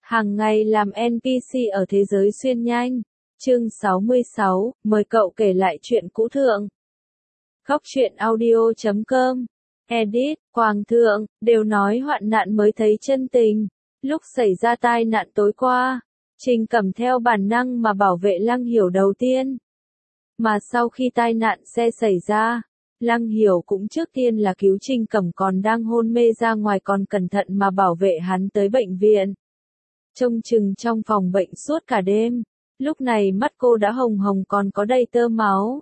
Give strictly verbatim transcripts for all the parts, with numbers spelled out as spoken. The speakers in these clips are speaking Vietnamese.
Hàng ngày làm en pê xê ở thế giới xuyên nhanh. Chương sáu mươi sáu, mời cậu kể lại chuyện cũ thượng. Góc truyện audio chấm com. Edit, Quang Thượng, đều nói hoạn nạn mới thấy chân tình. Lúc xảy ra tai nạn tối qua, Trình Cẩm theo bản năng mà bảo vệ Lăng Hiểu đầu tiên. Mà sau khi tai nạn xe xảy ra, Lăng Hiểu cũng trước tiên là cứu Trình Cẩm còn đang hôn mê ra ngoài, còn cẩn thận mà bảo vệ hắn tới bệnh viện. Trông chừng trong phòng bệnh suốt cả đêm, lúc này mắt cô đã hồng hồng còn có đầy tơ máu.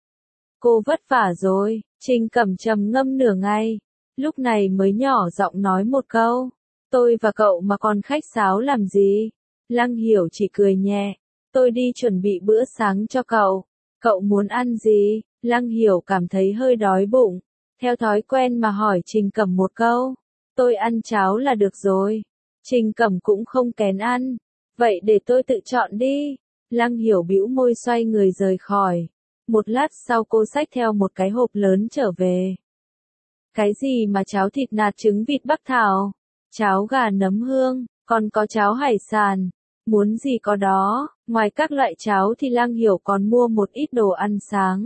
Cô vất vả rồi, Trình Cẩm trầm ngâm nửa ngày, lúc này mới nhỏ giọng nói một câu, tôi và cậu mà còn khách sáo làm gì? Lăng Hiểu chỉ cười nhẹ, tôi đi chuẩn bị bữa sáng cho cậu, cậu muốn ăn gì? Lăng Hiểu cảm thấy hơi đói bụng, theo thói quen mà hỏi Trình Cẩm một câu, tôi ăn cháo là được rồi. Trình Cẩm cũng không kén ăn, vậy để tôi tự chọn đi. Lăng Hiểu bĩu môi xoay người rời khỏi. Một lát sau cô xách theo một cái hộp lớn trở về. Cái gì mà cháo thịt nạc trứng vịt bắc thảo, cháo gà nấm hương, còn có cháo hải sản, muốn gì có đó. Ngoài các loại cháo thì Lăng Hiểu còn mua một ít đồ ăn sáng.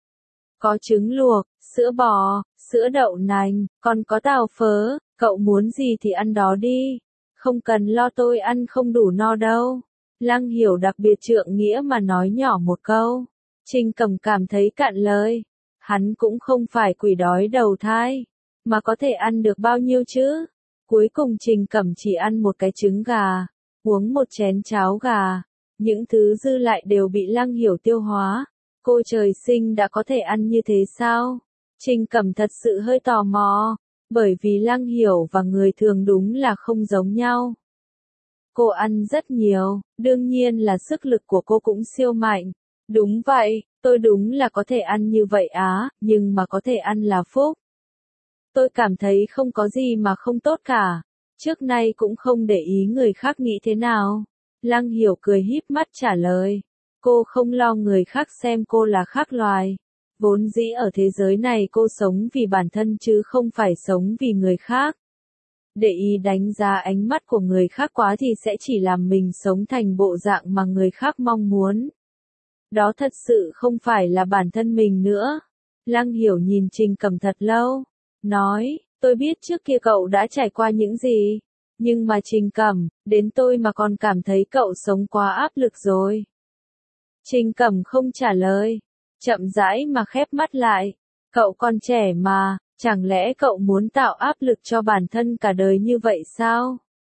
Có trứng luộc, sữa bò, sữa đậu nành, còn có tàu phớ, cậu muốn gì thì ăn đó đi. Không cần lo tôi ăn không đủ no đâu. Lăng Hiểu đặc biệt trượng nghĩa mà nói nhỏ một câu. Trình Cẩm cảm thấy cạn lời. Hắn cũng không phải quỷ đói đầu thai, mà có thể ăn được bao nhiêu chứ. Cuối cùng Trình Cẩm chỉ ăn một cái trứng gà, uống một chén cháo gà. Những thứ dư lại đều bị Lăng Hiểu tiêu hóa. Cô trời sinh đã có thể ăn như thế sao? Trình Cẩm thật sự hơi tò mò. Bởi vì Lăng Hiểu và người thường đúng là không giống nhau. Cô ăn rất nhiều, đương nhiên là sức lực của cô cũng siêu mạnh. Đúng vậy, tôi đúng là có thể ăn như vậy á, nhưng mà có thể ăn là phúc. Tôi cảm thấy không có gì mà không tốt cả. Trước nay cũng không để ý người khác nghĩ thế nào. Lăng Hiểu cười híp mắt trả lời. Cô không lo người khác xem cô là khác loài. Vốn dĩ ở thế giới này cô sống vì bản thân chứ không phải sống vì người khác. Để ý đánh giá ánh mắt của người khác quá thì sẽ chỉ làm mình sống thành bộ dạng mà người khác mong muốn. Đó thật sự không phải là bản thân mình nữa. Lăng Hiểu nhìn Trình Cẩm thật lâu, nói, tôi biết trước kia cậu đã trải qua những gì, nhưng mà Trình Cẩm, đến tôi mà còn cảm thấy cậu sống quá áp lực rồi. Trình Cẩm không trả lời, chậm rãi mà khép mắt lại, cậu còn trẻ mà, chẳng lẽ cậu muốn tạo áp lực cho bản thân cả đời như vậy sao?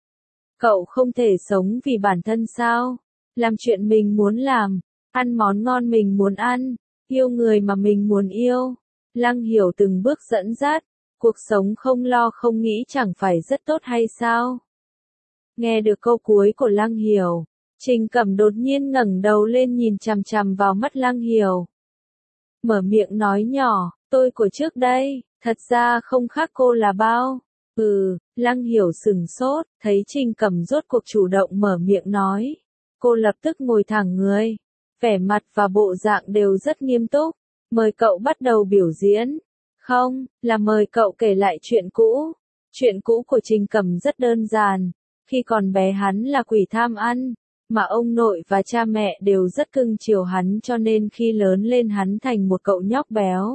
Cậu không thể sống vì bản thân sao? Làm chuyện mình muốn làm, ăn món ngon mình muốn ăn, yêu người mà mình muốn yêu. Lăng Hiểu từng bước dẫn dắt, cuộc sống không lo không nghĩ chẳng phải rất tốt hay sao? Nghe được câu cuối của Lăng Hiểu, Trình Cẩm đột nhiên ngẩng đầu lên nhìn chằm chằm vào mắt Lăng Hiểu. Mở miệng nói nhỏ, tôi của trước đây, thật ra không khác cô là bao. Ừ, Lăng Hiểu sừng sốt, thấy Trình Cẩm rốt cuộc chủ động mở miệng nói. Cô lập tức ngồi thẳng người, vẻ mặt và bộ dạng đều rất nghiêm túc. Mời cậu bắt đầu biểu diễn. Không, là mời cậu kể lại chuyện cũ. Chuyện cũ của Trình Cẩm rất đơn giản. Khi còn bé hắn là quỷ tham ăn, mà ông nội và cha mẹ đều rất cưng chiều hắn, cho nên khi lớn lên hắn thành một cậu nhóc béo.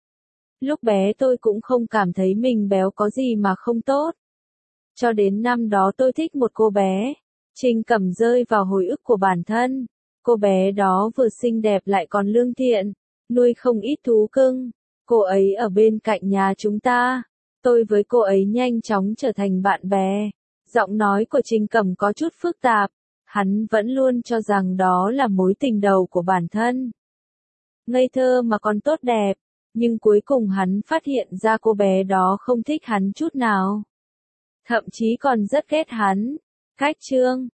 Lúc bé tôi cũng không cảm thấy mình béo có gì mà không tốt. Cho đến năm đó tôi thích một cô bé. Trình Cẩm rơi vào hồi ức của bản thân. Cô bé đó vừa xinh đẹp lại còn lương thiện, nuôi không ít thú cưng. Cô ấy ở bên cạnh nhà chúng ta. Tôi với cô ấy nhanh chóng trở thành bạn bè. Giọng nói của Trình Cẩm có chút phức tạp. Hắn vẫn luôn cho rằng đó là mối tình đầu của bản thân. Ngây thơ mà còn tốt đẹp. Nhưng cuối cùng hắn phát hiện ra cô bé đó không thích hắn chút nào. Thậm chí còn rất ghét hắn. Cách chương